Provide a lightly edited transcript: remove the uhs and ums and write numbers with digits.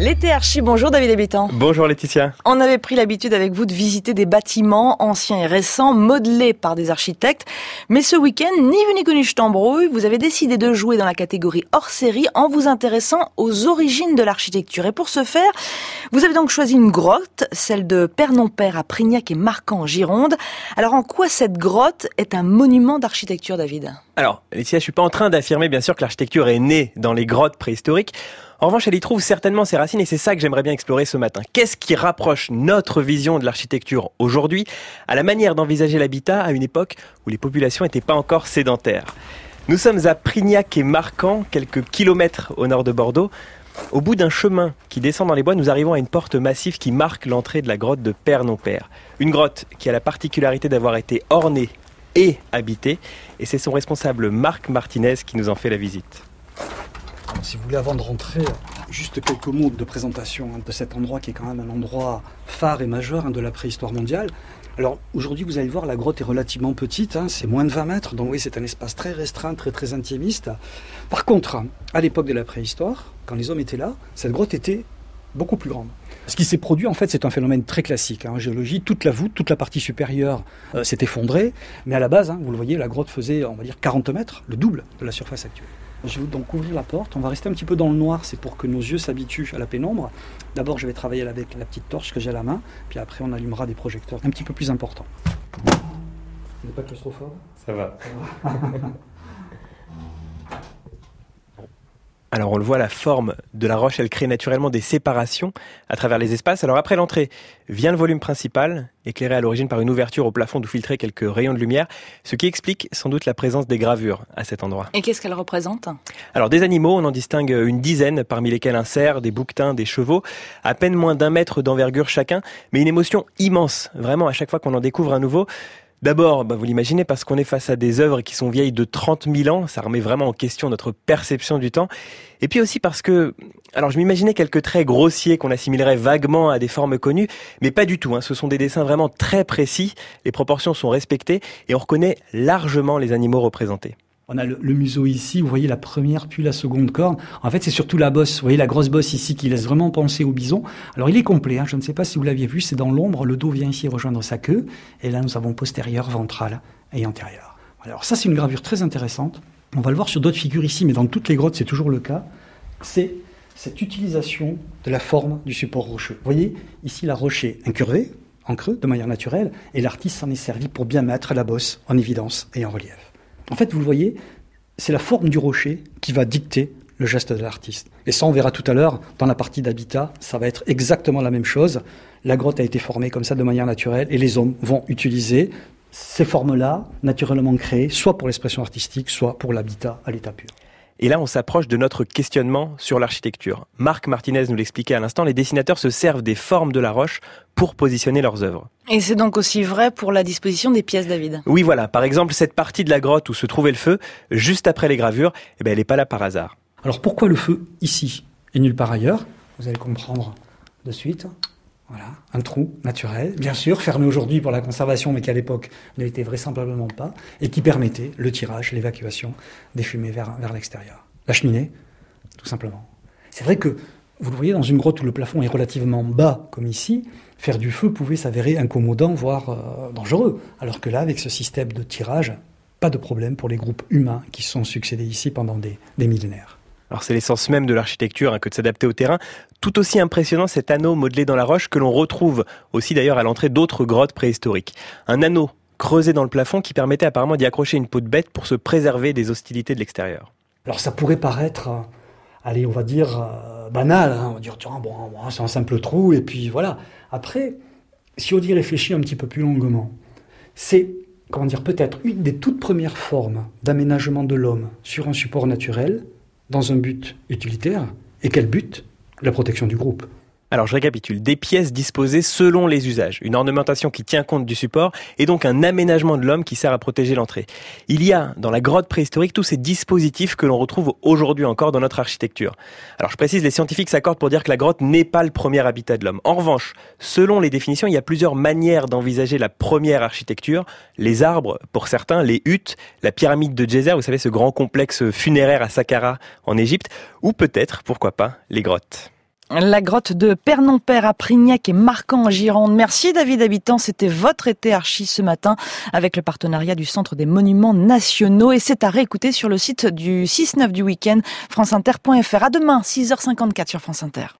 L'été archi, bonjour David Habitant. Bonjour Laetitia. On avait pris l'habitude avec vous de visiter des bâtiments anciens et récents, modelés par des architectes. Mais ce week-end, ni vu ni connu je t'embrouille, vous avez décidé de jouer dans la catégorie hors série en vous intéressant aux origines de l'architecture. Et pour ce faire, vous avez donc choisi une grotte, celle de Père-non-Père à Prignac et Marcq en Gironde. Alors en quoi cette grotte est un monument d'architecture, David ? Alors Laetitia, je suis pas en train d'affirmer bien sûr que l'architecture est née dans les grottes préhistoriques. En revanche, elle y trouve certainement ses racines et c'est ça que j'aimerais bien explorer ce matin. Qu'est-ce qui rapproche notre vision de l'architecture aujourd'hui à la manière d'envisager l'habitat à une époque où les populations n'étaient pas encore sédentaires ? Nous sommes à Prignac et Marcq, quelques kilomètres au nord de Bordeaux. Au bout d'un chemin qui descend dans les bois, nous arrivons à une porte massive qui marque l'entrée de la grotte de Père-non-Père. Une grotte qui a la particularité d'avoir été ornée et habitée. Et c'est son responsable Marc Martinez qui nous en fait la visite. Si vous voulez, avant de rentrer, juste quelques mots de présentation de cet endroit qui est quand même un endroit phare et majeur de la préhistoire mondiale. Alors aujourd'hui, vous allez voir, la grotte est relativement petite, c'est moins de 20 mètres, donc oui, c'est un espace très restreint, très intimiste. Par contre, à l'époque de la préhistoire, quand les hommes étaient là, cette grotte était beaucoup plus grande. Ce qui s'est produit, en fait, c'est un phénomène très classique en géologie. Toute la voûte, toute la partie supérieure s'est effondrée, mais à la base, vous le voyez, la grotte faisait, on va dire, 40 mètres, le double de la surface actuelle. Je vais donc ouvrir la porte, on va rester un petit peu dans le noir, c'est pour que nos yeux s'habituent à la pénombre. D'abord, je vais travailler avec la petite torche que j'ai à la main, puis après on allumera des projecteurs un petit peu plus importants. Vous n'êtes pas claustrophobe ? Ça va. Alors on le voit, la forme de la roche, elle crée naturellement des séparations à travers les espaces. Alors après l'entrée vient le volume principal, éclairé à l'origine par une ouverture au plafond d'où filtraient quelques rayons de lumière, ce qui explique sans doute la présence des gravures à cet endroit. Et qu'est-ce qu'elle représente ? Alors des animaux, on en distingue une dizaine, parmi lesquels un cerf, des bouquetins, des chevaux, à peine moins d'1 mètre d'envergure chacun, mais une émotion immense, vraiment à chaque fois qu'on en découvre un nouveau. D'abord, vous l'imaginez, parce qu'on est face à des œuvres qui sont vieilles de 30 000 ans, ça remet vraiment en question notre perception du temps. Et puis aussi parce que, alors je m'imaginais quelques traits grossiers qu'on assimilerait vaguement à des formes connues, mais pas du tout, ce sont des dessins vraiment très précis, les proportions sont respectées et on reconnaît largement les animaux représentés. On a le museau ici, vous voyez la première puis la seconde corne. En fait, c'est surtout la bosse. Vous voyez la grosse bosse ici qui laisse vraiment penser au bison. Alors, il est complet. Je ne sais pas si vous l'aviez vu, c'est dans l'ombre. Le dos vient ici rejoindre sa queue. Et là, nous avons postérieur, ventral et antérieur. Alors ça, c'est une gravure très intéressante. On va le voir sur d'autres figures ici, mais dans toutes les grottes, c'est toujours le cas. C'est cette utilisation de la forme du support rocheux. Vous voyez, ici, la roche est incurvée, en creux, de manière naturelle. Et l'artiste s'en est servi pour bien mettre la bosse en évidence et en relief. En fait, vous le voyez, c'est la forme du rocher qui va dicter le geste de l'artiste. Et ça, on verra tout à l'heure, dans la partie d'habitat, ça va être exactement la même chose. La grotte a été formée comme ça de manière naturelle et les hommes vont utiliser ces formes-là, naturellement créées, soit pour l'expression artistique, soit pour l'habitat à l'état pur. Et là, on s'approche de notre questionnement sur l'architecture. Marc Martinez nous l'expliquait à l'instant, les dessinateurs se servent des formes de la roche pour positionner leurs œuvres. Et c'est donc aussi vrai pour la disposition des pièces, David ? Oui, voilà. Par exemple, cette partie de la grotte où se trouvait le feu, juste après les gravures, elle n'est pas là par hasard. Alors pourquoi le feu ici et nulle part ailleurs ? Vous allez comprendre de suite. Voilà, un trou naturel, bien sûr, fermé aujourd'hui pour la conservation, mais qui à l'époque ne l'était vraisemblablement pas, et qui permettait le tirage, l'évacuation des fumées vers l'extérieur. La cheminée, tout simplement. C'est vrai que, vous le voyez, dans une grotte où le plafond est relativement bas, comme ici, faire du feu pouvait s'avérer incommodant, voire dangereux. Alors que là, avec ce système de tirage, pas de problème pour les groupes humains qui se sont succédés ici pendant des millénaires. Alors c'est l'essence même de l'architecture que de s'adapter au terrain. Tout aussi impressionnant cet anneau modelé dans la roche que l'on retrouve aussi d'ailleurs à l'entrée d'autres grottes préhistoriques. Un anneau creusé dans le plafond qui permettait apparemment d'y accrocher une peau de bête pour se préserver des hostilités de l'extérieur. Alors ça pourrait paraître, on va dire, banal. On va dire, tiens, c'est un simple trou et puis voilà. Après, si on y réfléchit un petit peu plus longuement, c'est peut-être une des toutes premières formes d'aménagement de l'homme sur un support naturel dans un but utilitaire. Et quel but ? La protection du groupe. Alors je récapitule, des pièces disposées selon les usages, une ornementation qui tient compte du support et donc un aménagement de l'homme qui sert à protéger l'entrée. Il y a dans la grotte préhistorique tous ces dispositifs que l'on retrouve aujourd'hui encore dans notre architecture. Alors je précise, les scientifiques s'accordent pour dire que la grotte n'est pas le premier habitat de l'homme. En revanche, selon les définitions, il y a plusieurs manières d'envisager la première architecture. Les arbres, pour certains, les huttes, la pyramide de Djéser, vous savez ce grand complexe funéraire à Saqqara en Égypte, ou peut-être, pourquoi pas, les grottes. La grotte de Pernon-Père à Prignac et Marcan en Gironde. Merci David Habitant, c'était votre été archi ce matin avec le partenariat du Centre des Monuments Nationaux et c'est à réécouter sur le site du 6-9 du week-end franceinter.fr. À demain, 6h54 sur France Inter.